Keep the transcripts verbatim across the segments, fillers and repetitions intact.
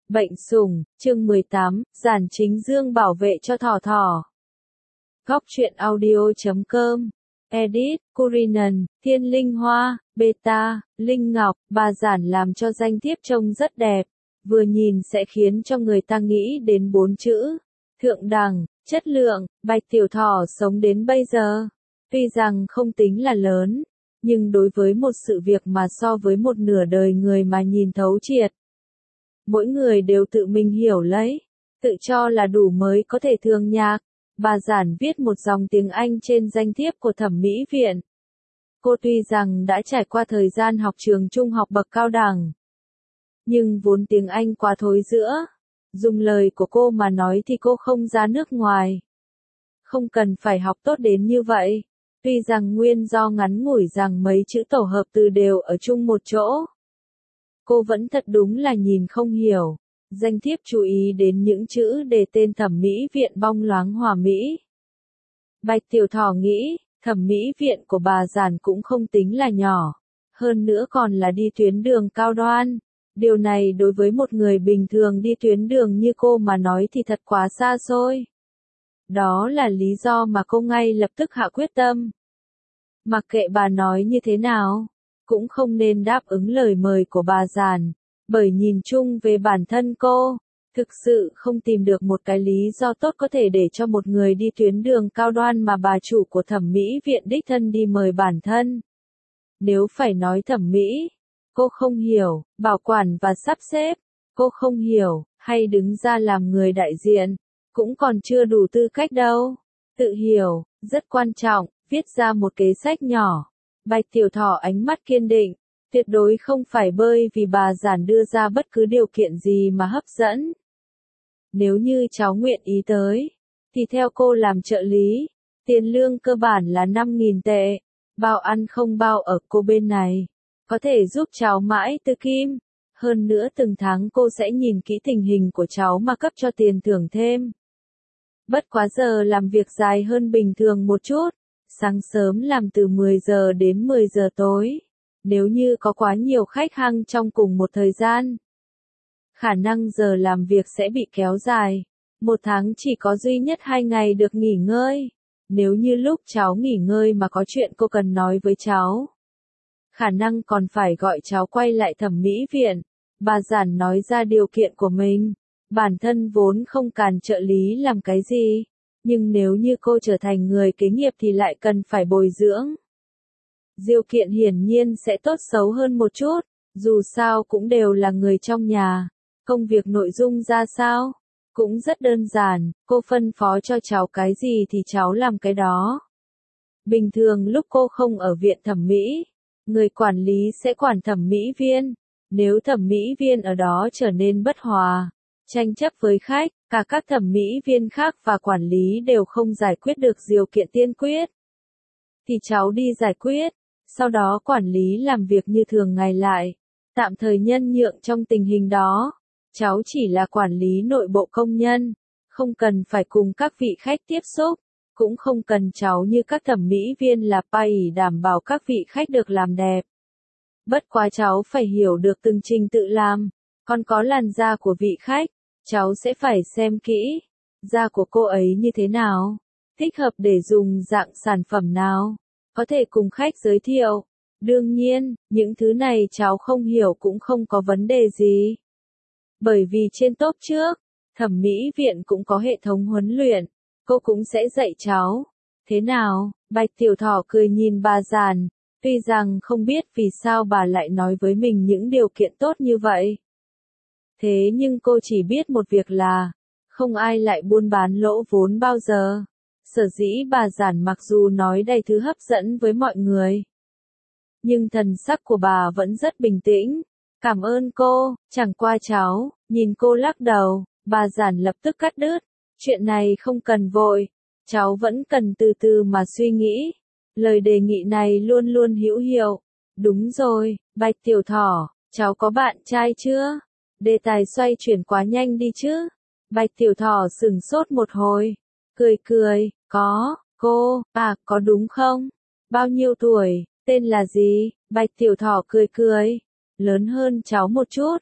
Bệnh sủng, chương mười tám, Giản Chính Dương bảo vệ cho thỏ thỏ. Góc truyện audio chấm com. Edit, Kurinan, Thiên Linh Hoa, Beta, Linh Ngọc, bà Giản làm cho danh thiếp trông rất đẹp. Vừa nhìn sẽ khiến cho người ta nghĩ đến bốn chữ. Thượng đẳng, chất lượng, Bạch Tiểu Thỏ sống đến bây giờ. Tuy rằng không tính là lớn, nhưng đối với một sự việc mà so với một nửa đời người mà nhìn thấu triệt. Mỗi người đều tự mình hiểu lấy, tự cho là đủ mới có thể thương nhạc. Bà Giản viết một dòng tiếng Anh trên danh thiếp của thẩm mỹ viện. Cô tuy rằng đã trải qua thời gian học trường trung học bậc cao đẳng, nhưng vốn tiếng Anh quá thối giữa. Dùng lời của cô mà nói thì cô không ra nước ngoài. Không cần phải học tốt đến như vậy. Tuy rằng nguyên do ngắn ngủi rằng mấy chữ tổ hợp từ đều ở chung một chỗ. Cô vẫn thật đúng là nhìn không hiểu. Danh thiếp chú ý đến những chữ đề tên thẩm mỹ viện bong loáng hòa mỹ. Bạch Tiểu Thỏ nghĩ, thẩm mỹ viện của bà Giản cũng không tính là nhỏ. Hơn nữa còn là đi tuyến đường cao đoan. Điều này đối với một người bình thường đi tuyến đường như cô mà nói thì thật quá xa xôi. Đó là lý do mà cô ngay lập tức hạ quyết tâm. Mặc kệ bà nói như thế nào, cũng không nên đáp ứng lời mời của bà Giản, bởi nhìn chung về bản thân cô, thực sự không tìm được một cái lý do tốt có thể để cho một người đi tuyến đường cao đoan mà bà chủ của thẩm mỹ viện đích thân đi mời bản thân. Nếu phải nói thẩm mỹ, cô không hiểu, bảo quản và sắp xếp, cô không hiểu, hay đứng ra làm người đại diện, cũng còn chưa đủ tư cách đâu. Tự hiểu, rất quan trọng, viết ra một kế sách nhỏ. Bạch Tiểu Thỏ ánh mắt kiên định, tuyệt đối không phải bơi vì bà Giản đưa ra bất cứ điều kiện gì mà hấp dẫn. Nếu như cháu nguyện ý tới, thì theo cô làm trợ lý, tiền lương cơ bản là năm nghìn tệ, bao ăn không bao ở cô bên này, có thể giúp cháu mãi từ kim. Hơn nữa từng tháng cô sẽ nhìn kỹ tình hình của cháu mà cấp cho tiền thưởng thêm. Bất quá giờ làm việc dài hơn bình thường một chút. Sáng sớm làm từ mười giờ đến mười giờ tối. Nếu như có quá nhiều khách hàng trong cùng một thời gian, khả năng giờ làm việc sẽ bị kéo dài. Một tháng chỉ có duy nhất hai ngày được nghỉ ngơi. Nếu như lúc cháu nghỉ ngơi mà có chuyện cô cần nói với cháu, khả năng còn phải gọi cháu quay lại thẩm mỹ viện. Bà Giản nói ra điều kiện của mình. Bản thân vốn không càn trợ lý làm cái gì. Nhưng nếu như cô trở thành người kế nghiệp thì lại cần phải bồi dưỡng. Điều kiện hiển nhiên sẽ tốt xấu hơn một chút, dù sao cũng đều là người trong nhà. Công việc nội dung ra sao? Cũng rất đơn giản, cô phân phó cho cháu cái gì thì cháu làm cái đó. Bình thường lúc cô không ở viện thẩm mỹ, người quản lý sẽ quản thẩm mỹ viên. Nếu thẩm mỹ viên ở đó trở nên bất hòa, tranh chấp với khách, cả các thẩm mỹ viên khác và quản lý đều không giải quyết được điều kiện tiên quyết, thì cháu đi giải quyết, sau đó quản lý làm việc như thường ngày lại, tạm thời nhân nhượng trong tình hình đó. Cháu chỉ là quản lý nội bộ công nhân, không cần phải cùng các vị khách tiếp xúc, cũng không cần cháu như các thẩm mỹ viên là pay đảm bảo các vị khách được làm đẹp. Bất quá cháu phải hiểu được từng trình tự làm, còn có làn da của vị khách. Cháu sẽ phải xem kỹ, da của cô ấy như thế nào, thích hợp để dùng dạng sản phẩm nào, có thể cùng khách giới thiệu. Đương nhiên, những thứ này cháu không hiểu cũng không có vấn đề gì. Bởi vì trên top trước, thẩm mỹ viện cũng có hệ thống huấn luyện, cô cũng sẽ dạy cháu. Thế nào? Bạch Tiểu Thỏ cười nhìn bà Giản, tuy rằng không biết vì sao bà lại nói với mình những điều kiện tốt như vậy. Thế nhưng cô chỉ biết một việc là, không ai lại buôn bán lỗ vốn bao giờ. Sở dĩ bà Giản mặc dù nói đầy thứ hấp dẫn với mọi người, nhưng thần sắc của bà vẫn rất bình tĩnh. Cảm ơn cô, chẳng qua cháu, nhìn cô lắc đầu, bà Giản lập tức cắt đứt. Chuyện này không cần vội, cháu vẫn cần từ từ mà suy nghĩ. Lời đề nghị này luôn luôn hữu hiệu. Đúng rồi, Bạch Tiểu Thỏ, cháu có bạn trai chưa? Đề tài xoay chuyển quá nhanh đi chứ. Bạch Tiểu Thỏ sửng sốt một hồi. Cười cười, có, cô, à, có đúng không? Bao nhiêu tuổi, tên là gì? Bạch Tiểu Thỏ cười cười. Lớn hơn cháu một chút.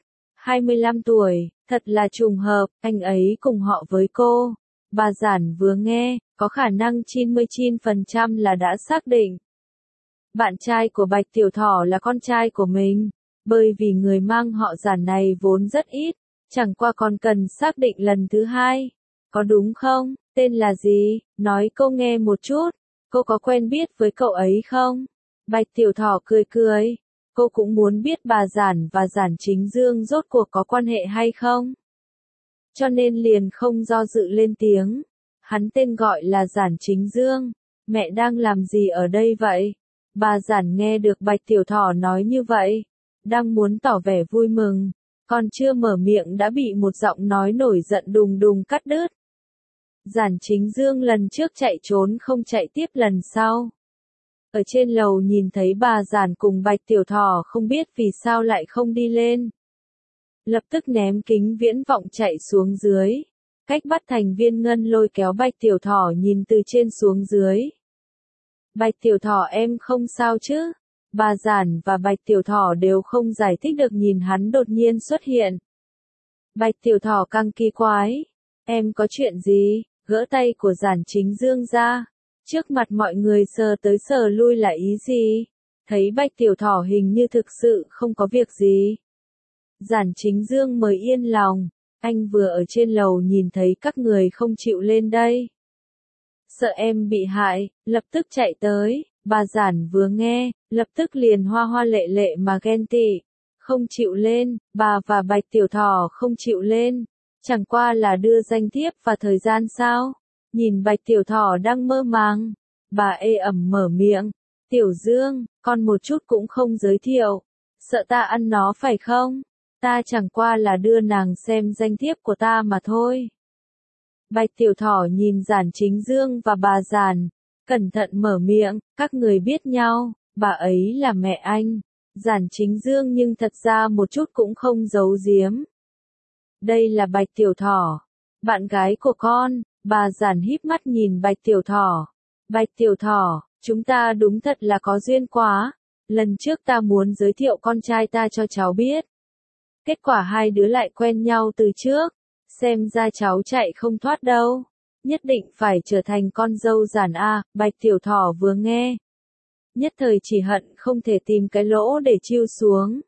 hai mươi lăm tuổi, thật là trùng hợp, anh ấy cùng họ với cô. Bà Giản vừa nghe, có khả năng chín mươi chín phần trăm là đã xác định. Bạn trai của Bạch Tiểu Thỏ là con trai của mình, bởi vì người mang họ Giản này vốn rất ít, chẳng qua còn cần xác định lần thứ hai. Có đúng không? Tên là gì? Nói cô nghe một chút. Cô có quen biết với cậu ấy không? Bạch Tiểu Thỏ cười cười. Cô cũng muốn biết bà Giản và Giản Chính Dương rốt cuộc có quan hệ hay không? Cho nên liền không do dự lên tiếng. Hắn tên gọi là Giản Chính Dương. Mẹ đang làm gì ở đây vậy? Bà Giản nghe được Bạch Tiểu Thỏ nói như vậy, đang muốn tỏ vẻ vui mừng, còn chưa mở miệng đã bị một giọng nói nổi giận đùng đùng cắt đứt. Giản Chính Dương lần trước chạy trốn không chạy tiếp lần sau. Ở trên lầu nhìn thấy bà Giản cùng Bạch Tiểu Thỏ không biết vì sao lại không đi lên. Lập tức ném kính viễn vọng chạy xuống dưới. Cách bắt thành viên ngân lôi kéo Bạch Tiểu Thỏ nhìn từ trên xuống dưới. Bạch Tiểu Thỏ em không sao chứ? Bà Giản và Bạch Tiểu Thỏ đều không giải thích được nhìn hắn đột nhiên xuất hiện. Bạch Tiểu Thỏ càng kỳ quái. Em có chuyện gì? Gỡ tay của Giản Chính Dương ra. Trước mặt mọi người sờ tới sờ lui là ý gì? Thấy Bạch Tiểu Thỏ hình như thực sự không có việc gì. Giản Chính Dương mới yên lòng. Anh vừa ở trên lầu nhìn thấy các người không chịu lên đây. Sợ em bị hại, lập tức chạy tới. Bà Giản vừa nghe, lập tức liền hoa hoa lệ lệ mà ghen tị. Không chịu lên, bà và Bạch Tiểu Thỏ không chịu lên. Chẳng qua là đưa danh thiếp và thời gian sao? Nhìn Bạch Tiểu Thỏ đang mơ màng. Bà ê ẩm mở miệng. Tiểu Dương, con một chút cũng không giới thiệu. Sợ ta ăn nó phải không? Ta chẳng qua là đưa nàng xem danh thiếp của ta mà thôi. Bạch Tiểu Thỏ nhìn Giản Chính Dương và bà Giản. Cẩn thận mở miệng, các người biết nhau, bà ấy là mẹ anh. Giản Chính Dương nhưng thật ra một chút cũng không giấu giếm. Đây là Bạch Tiểu Thỏ, bạn gái của con. Bà Giản híp mắt nhìn Bạch Tiểu Thỏ. Bạch Tiểu Thỏ, chúng ta đúng thật là có duyên quá. Lần trước ta muốn giới thiệu con trai ta cho cháu biết. Kết quả hai đứa lại quen nhau từ trước. Xem ra cháu chạy không thoát đâu. Nhất định phải trở thành con dâu Giản a. Bạch Tiểu Thỏ vừa nghe. Nhất thời chỉ hận không thể tìm cái lỗ để chiêu xuống.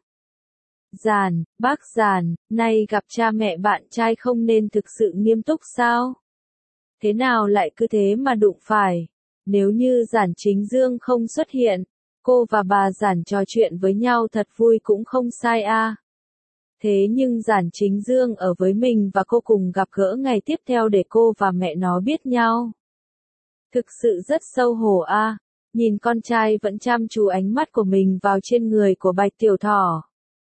Giản, bác Giản, nay gặp cha mẹ bạn trai không nên thực sự nghiêm túc sao? Thế nào lại cứ thế mà đụng phải? Nếu như Giản Chính Dương không xuất hiện, cô và bà Giản trò chuyện với nhau thật vui cũng không sai a. Thế nhưng Giản Chính Dương ở với mình và cô cùng gặp gỡ ngày tiếp theo để cô và mẹ nó biết nhau. Thực sự rất xấu hổ a. Nhìn con trai vẫn chăm chú ánh mắt của mình vào trên người của Bạch Tiểu Thỏ.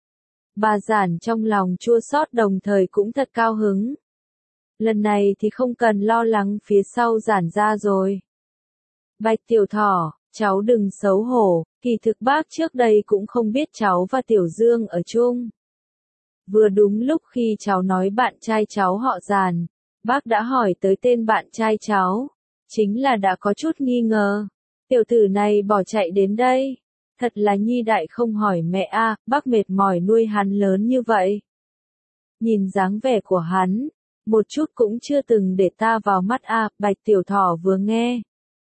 Bà Giản trong lòng chua xót đồng thời cũng thật cao hứng. Lần này thì không cần lo lắng phía sau Giản ra rồi. Bạch Tiểu Thỏ, cháu đừng xấu hổ, kỳ thực bác trước đây cũng không biết cháu và Tiểu Dương ở chung. Vừa đúng lúc khi cháu nói bạn trai cháu họ Giản, bác đã hỏi tới tên bạn trai cháu, chính là đã có chút nghi ngờ. Tiểu tử này bỏ chạy đến đây, thật là nhi đại không hỏi mẹ a, bác mệt mỏi nuôi hắn lớn như vậy. Nhìn dáng vẻ của hắn, một chút cũng chưa từng để ta vào mắt a. Bạch Tiểu Thỏ vừa nghe,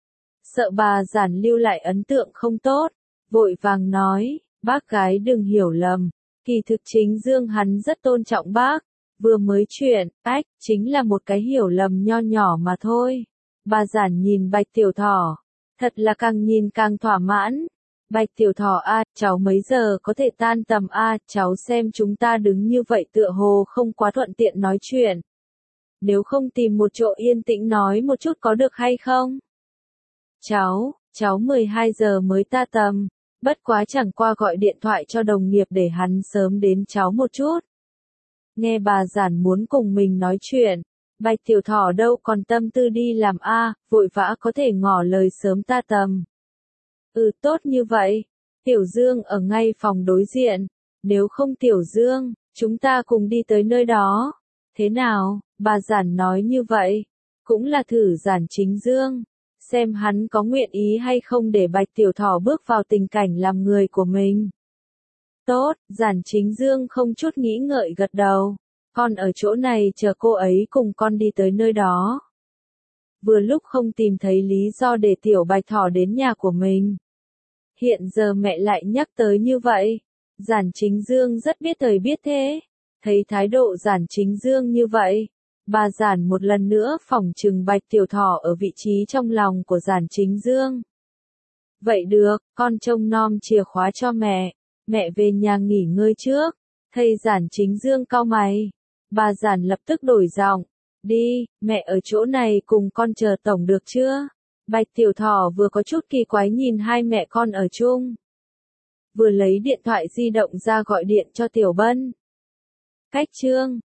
sợ bà Giản lưu lại ấn tượng không tốt, vội vàng nói, bác gái đừng hiểu lầm, kỳ thực Chính Dương hắn rất tôn trọng bác, vừa mới chuyện, ách, chính là một cái hiểu lầm nho nhỏ mà thôi. Bà Giản nhìn Bạch Tiểu Thỏ, thật là càng nhìn càng thỏa mãn. Bạch Tiểu Thỏ a, cháu mấy giờ có thể tan tầm a, cháu xem chúng ta đứng như vậy tựa hồ không quá thuận tiện nói chuyện. Nếu không tìm một chỗ yên tĩnh nói một chút có được hay không? Cháu, cháu mười hai giờ mới ta tầm, bất quá chẳng qua gọi điện thoại cho đồng nghiệp để hắn sớm đến cháu một chút. Nghe bà Giản muốn cùng mình nói chuyện, Bạch Tiểu Thỏ đâu còn tâm tư đi làm a, vội vã có thể ngỏ lời sớm ta tầm. Ừ tốt như vậy, Tiểu Dương ở ngay phòng đối diện, nếu không Tiểu Dương, chúng ta cùng đi tới nơi đó. Thế nào, bà Giản nói như vậy, cũng là thử Giản Chính Dương, xem hắn có nguyện ý hay không để Bạch Tiểu Thỏ bước vào tình cảnh làm người của mình. Tốt, Giản Chính Dương không chút nghĩ ngợi gật đầu. Con ở chỗ này chờ cô ấy cùng con đi tới nơi đó. Vừa lúc không tìm thấy lý do để Tiểu Bạch Thỏ đến nhà của mình. Hiện giờ mẹ lại nhắc tới như vậy. Giản Chính Dương rất biết thời biết thế. Thấy thái độ Giản Chính Dương như vậy, bà Giản một lần nữa phỏng trừng Bạch Tiểu Thỏ ở vị trí trong lòng của Giản Chính Dương. Vậy được, con trông nom chìa khóa cho mẹ. Mẹ về nhà nghỉ ngơi trước. Thầy Giản Chính Dương cau mày. Bà Giản lập tức đổi giọng. Đi, mẹ ở chỗ này cùng con chờ tổng được chưa? Bạch Tiểu Thỏ vừa có chút kỳ quái nhìn hai mẹ con ở chung. Vừa lấy điện thoại di động ra gọi điện cho Tiểu Bân. Cách chương